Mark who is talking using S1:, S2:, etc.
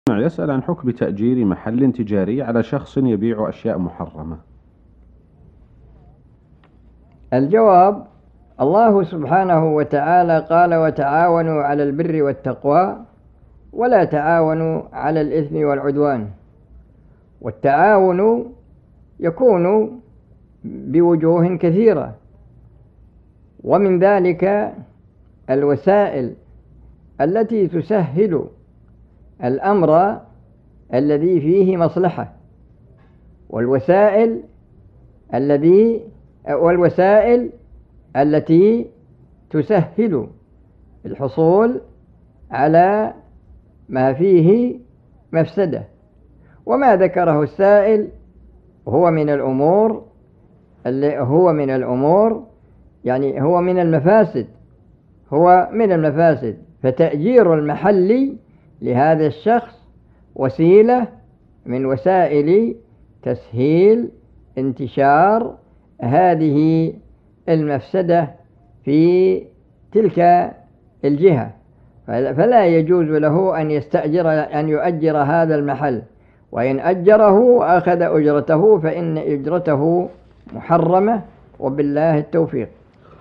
S1: يسأل عن حكم تأجير محل تجاري على شخص يبيع أشياء محرمة.
S2: الجواب: الله سبحانه وتعالى قال: وتعاونوا على البر والتقوى ولا تعاونوا على الإثم والعدوان. والتعاون يكون بوجوه كثيرة، ومن ذلك الوسائل التي تسهل الأمر الذي فيه مصلحة، والوسائل التي تسهل الحصول على ما فيه مفسدة. وما ذكره السائل هو من الأمور يعني هو من المفاسد. فتأجير المحل لهذا الشخص وسيلة من وسائل تسهيل انتشار هذه المفسدة في تلك الجهة، فلا يجوز له أن يؤجر هذا المحل، وإن أجره وأخذ أجرته فإن أجرته محرمة، وبالله التوفيق.